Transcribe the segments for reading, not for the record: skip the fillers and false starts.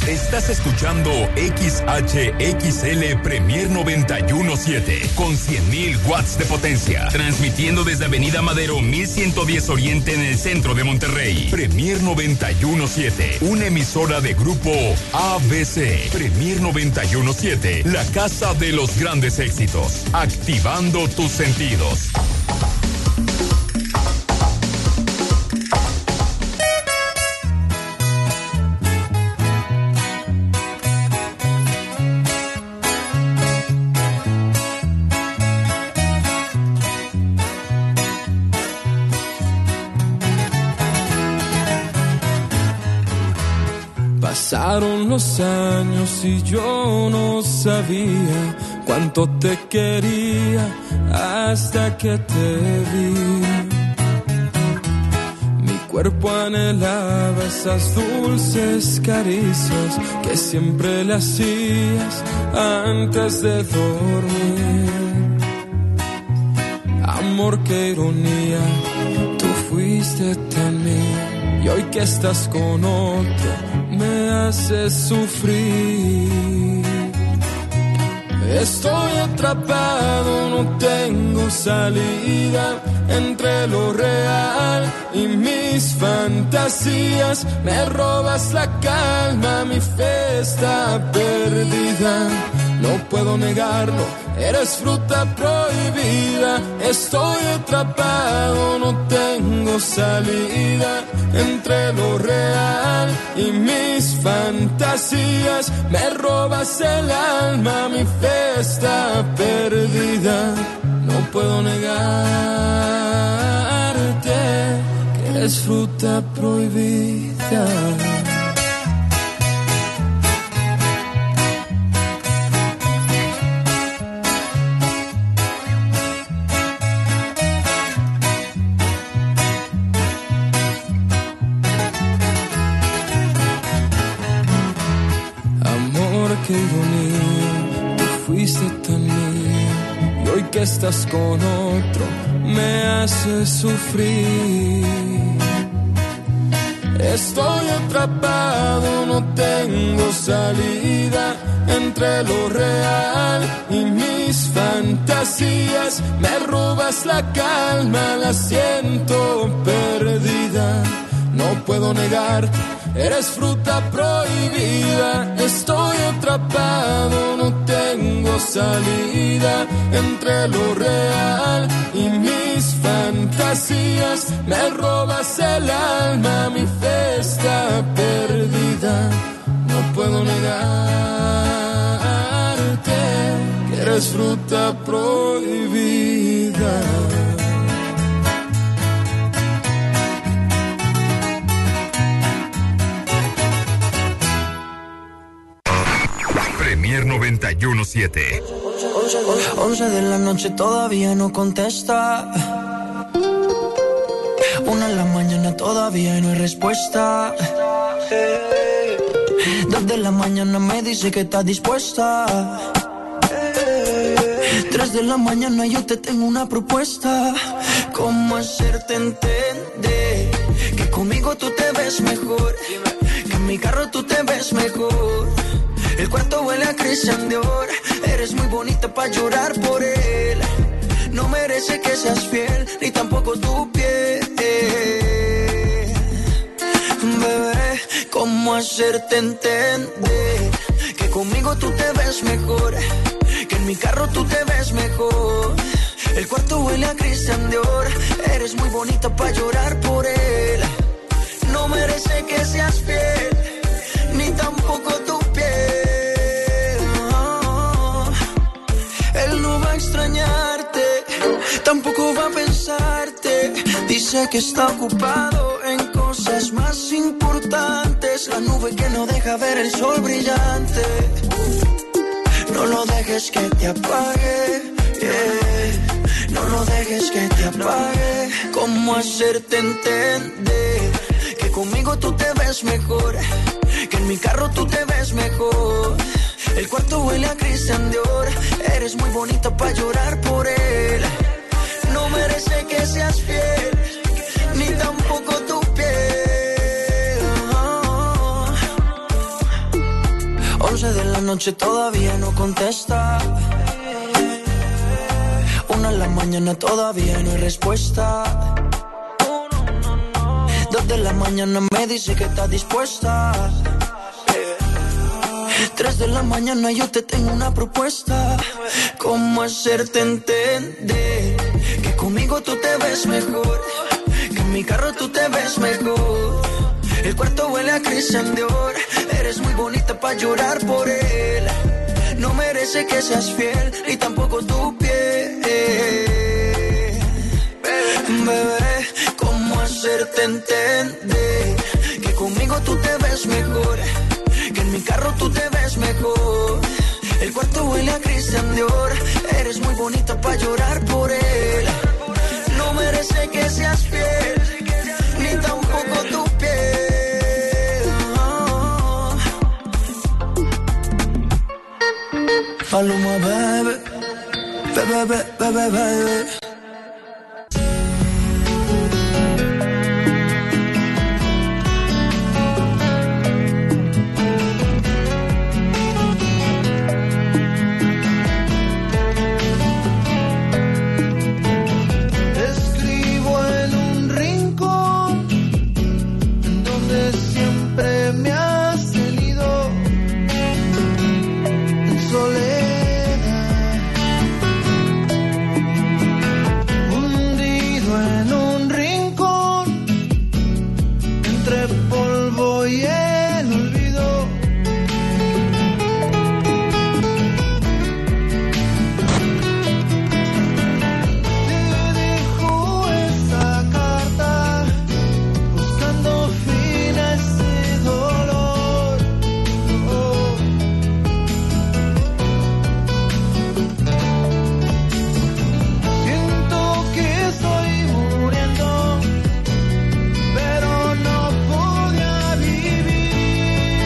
Estás escuchando XHXL Premier 91.7 con 100.000 watts de potencia, transmitiendo desde Avenida Madero 1110 Oriente en el centro de Monterrey. Premier 91.7, una emisora de grupo ABC. Premier 91.7, la casa de los grandes éxitos, activando tus sentidos. Pasaron los años y yo no sabía cuánto te quería hasta que te vi. Mi cuerpo anhelaba esas dulces caricias que siempre le hacías antes de dormir. Amor, qué ironía, tú fuiste tan mía. Y hoy que estás con otro, me haces sufrir. Estoy atrapado, no tengo salida entre lo real y mis fantasías. Me robas la calma, mi fe está perdida. No puedo negarlo, eres fruta prohibida. Estoy atrapado, no tengo salida entre lo real y mis fantasías. Me robas el alma, mi fe está perdida. No puedo negarte que eres fruta prohibida. Qué ironía, tú fuiste tan mía. Y hoy que estás con otro, me haces sufrir. Estoy atrapado, no tengo salida entre lo real y mis fantasías. Me robas la calma, la siento perdida. No puedo negarte, eres fruta prohibida. Estoy atrapado, no tengo salida entre lo real y mis fantasías. Me robas el alma, mi fe está perdida. No puedo negarte que eres fruta prohibida. Premier 91.7. 11 de la noche todavía no contesta. 1 de la mañana todavía no hay respuesta. 2 de la mañana me dice que está dispuesta. 3 de la mañana yo te tengo una propuesta. ¿Cómo hacerte entender que conmigo tú te ves mejor? Que en mi carro tú te ves mejor. El cuarto huele a Christian Dior. Eres muy bonita pa' llorar por él. No merece que seas fiel, ni tampoco tu piel. Bebé, ¿cómo hacerte entender que conmigo tú te ves mejor? Que en mi carro tú te ves mejor. El cuarto huele a Christian Dior. Eres muy bonita pa' llorar por él. No merece que seas fiel, ni tampoco tu piel. Él no va a extrañarte, tampoco va a pensarte. Dice que está ocupado en cosas más importantes. La nube que no deja ver el sol brillante. No lo dejes que te apague, yeah. No lo dejes que te apague. ¿Cómo hacerte entender que conmigo tú te ves mejor? Que en mi carro tú te ves mejor. El cuarto huele a Christian Dior. Eres muy bonita pa' llorar por él. No merece que seas fiel, ni tampoco tu piel. 12 de la noche todavía no contesta. 1 de la mañana todavía no hay respuesta. 2 de la mañana me dice que está dispuesta. 3 de la mañana yo te tengo una propuesta. ¿Cómo hacerte entender que conmigo tú te ves mejor? Que en mi carro tú te ves mejor. El cuarto huele a Christian Dior. Eres muy bonita pa' llorar por él. No merece que seas fiel, ni tampoco tu piel. Bebé, ¿cómo hacerte entender que conmigo tú te ves mejor? Que en mi carro tú te ves mejor. El cuarto huele a Christian Dior. Eres muy bonita pa' llorar por él. No merece que seas fiel, ni tampoco tu piel. Paloma, baby, baby, baby, baby. Pero no podía vivir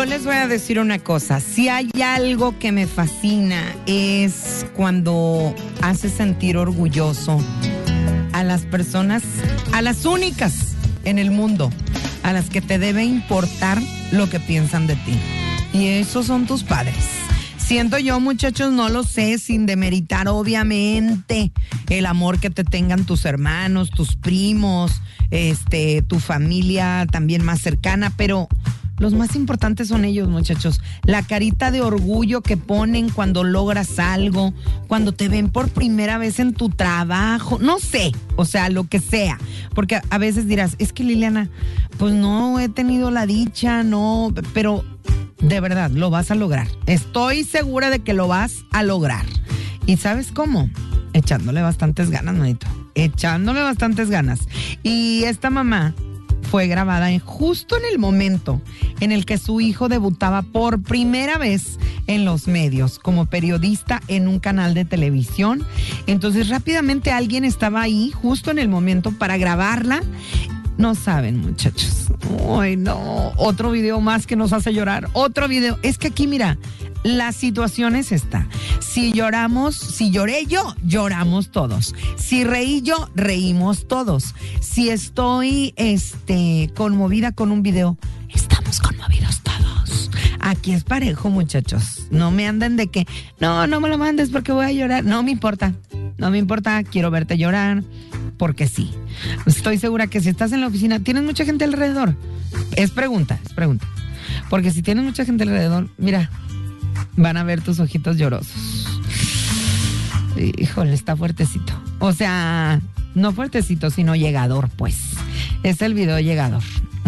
Yo les voy a decir una cosa, si hay algo que me fascina es cuando hace sentir orgulloso a las personas, a las únicas en el mundo, a las que te debe importar lo que piensan de ti. Y esos son tus padres. Siento yo, muchachos, no lo sé, sin demeritar obviamente el amor que te tengan tus hermanos, tus primos, tu familia también más cercana, pero los más importantes son ellos, muchachos. La carita de orgullo que ponen cuando logras algo, cuando te ven por primera vez en tu trabajo, no sé, o sea, lo que sea. Porque a veces dirás, es que Liliana, pues no he tenido la dicha, no, pero de verdad, lo vas a lograr. Estoy segura de que lo vas a lograr. ¿Y sabes cómo? Echándole bastantes ganas, manito. Echándole bastantes ganas. Y esta mamá fue grabada justo en el momento en el que su hijo debutaba por primera vez en los medios como periodista en un canal de televisión. Entonces rápidamente alguien estaba ahí justo en el momento para grabarla. No saben, muchachos. Ay, no. Otro video más que nos hace llorar. Otro video. Es que aquí, mira, la situación es esta. Si lloramos, si lloré yo, lloramos todos. Si reí yo, reímos todos. Si estoy, conmovida con un video, estamos conmovidos todos. Aquí es parejo, muchachos. No me anden de que, no me lo mandes porque voy a llorar. No me importa. No me importa. Quiero verte llorar. Porque sí. Estoy segura que si estás en la oficina, ¿tienes mucha gente alrededor? Es pregunta. Porque si tienes mucha gente alrededor, mira, van a ver tus ojitos llorosos. Híjole, está fuertecito. O sea, no fuertecito, sino llegador, pues. Es el video llegador.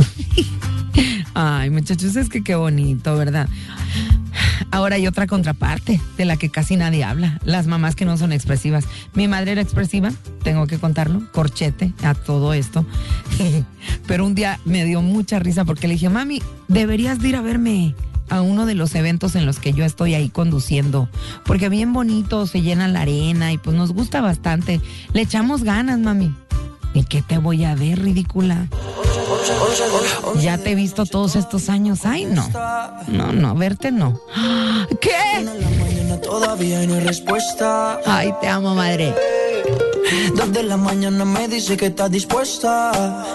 Ay, muchachos, es que qué bonito, ¿verdad? Ahora hay otra contraparte de la que casi nadie habla, las mamás que no son expresivas. Mi madre era expresiva, tengo que contarlo, corchete a todo esto. Pero un día me dio mucha risa porque le dije, mami, deberías de ir a verme a uno de los eventos en los que yo estoy ahí conduciendo, porque bien bonito, se llena la arena y pues nos gusta bastante. Le echamos ganas, mami. ¿Y qué te voy a ver, ridícula? Ya te he visto todos estos años. Ay, no. No, verte no. ¿Qué? Todavía no hay respuesta. Ay, te amo, madre. 2 de la mañana me dice que estás dispuesta.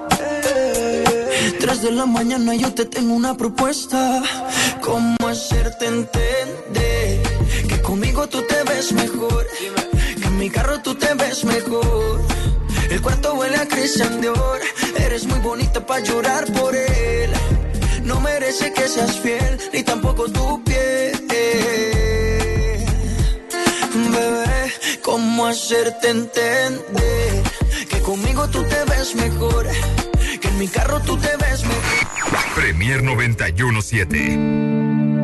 3 de la mañana yo te tengo una propuesta. ¿Cómo hacerte entender que conmigo tú te ves mejor? Que en mi carro tú te ves mejor. El cuarto huele a Christian Dior. Eres muy bonita para llorar por él. No merece que seas fiel, ni tampoco tu piel. Bebé, ¿cómo hacerte entender que conmigo tú te ves mejor? Que en mi carro tú te ves mejor. Premier 91.7.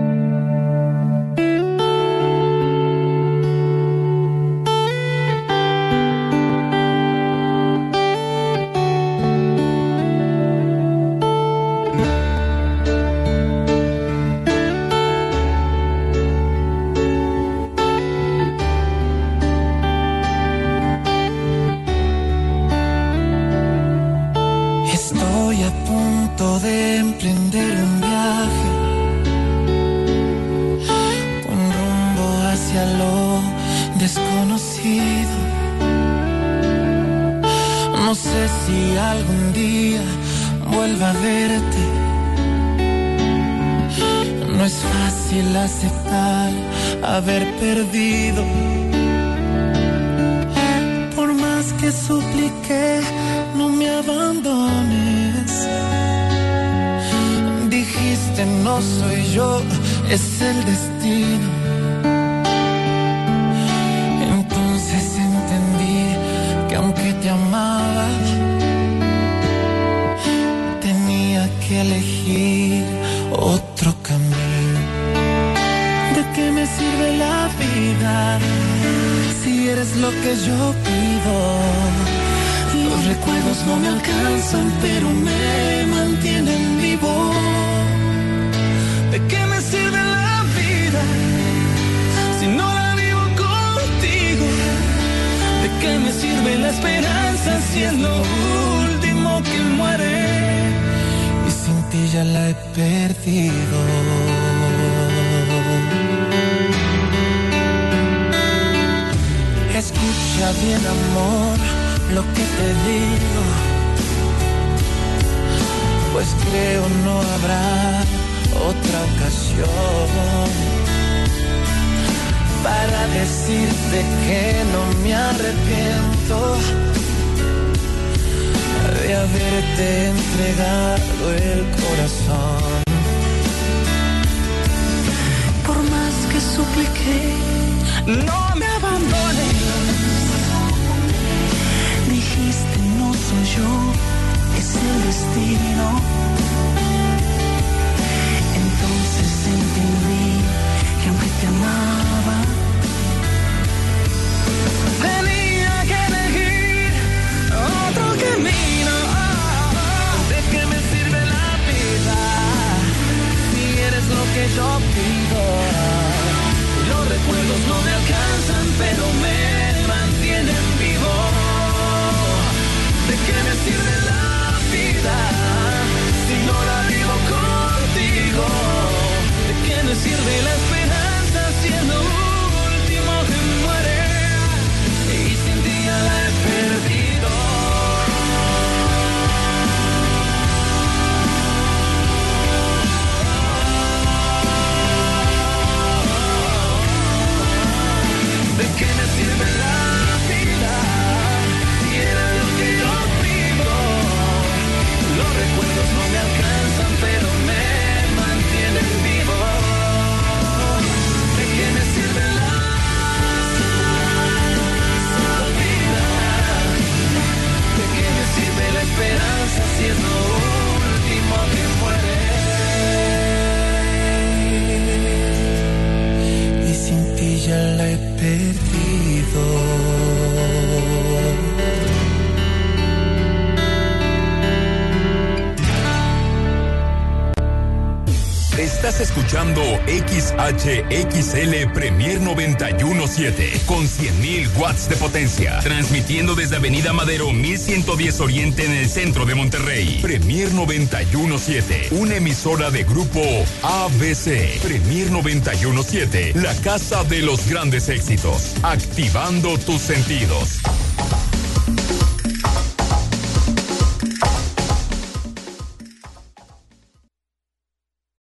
Haber perdido. Por más que supliqué, no me abandones. Dijiste no soy yo, es el destino. Entonces entendí que aunque te amaba, tenía que elegir otro camino. ¿Qué me sirve la vida si eres lo que yo pido? Los recuerdos no me alcanzan, pero me mantienen vivo. ¿De qué me sirve la vida si no la vivo contigo? ¿De qué me sirve la esperanza si es lo último que muere? Y sin ti ya ya la he perdido. Escucha bien, amor, lo que te digo, pues creo no habrá otra ocasión para decirte que no me arrepiento de haberte entregado el corazón. Por más que supliqué, no me abandones. Dijiste no soy yo, es el destino. Entonces entendí que aunque te amaba, tenía que elegir otro camino. ¿De qué me sirve la vida si eres lo que yo pido? Los recuerdos no me alcanzan, pero me mantienen vivo. ¿De qué me sirve la vida si no la vivo contigo? ¿De qué me sirve la esperanza si es lo último que muere? Y sin ti ya la he perdido. ¿De qué me sirve la vida si eres lo que yo pido? Los recuerdos no me alcanzan, pero me mantienen vivo. ¿De qué me sirve la vida? ¿De qué me sirve la esperanza si es lo último que muere? Y sin ti ya la he perdido. Estás escuchando XHXL Premier 917 con 100.000 watts de potencia, transmitiendo desde Avenida Madero 1110 Oriente en el centro de Monterrey. Premier 917, una emisora de grupo ABC. Premier 917, la casa de los grandes éxitos, activando tus sentidos.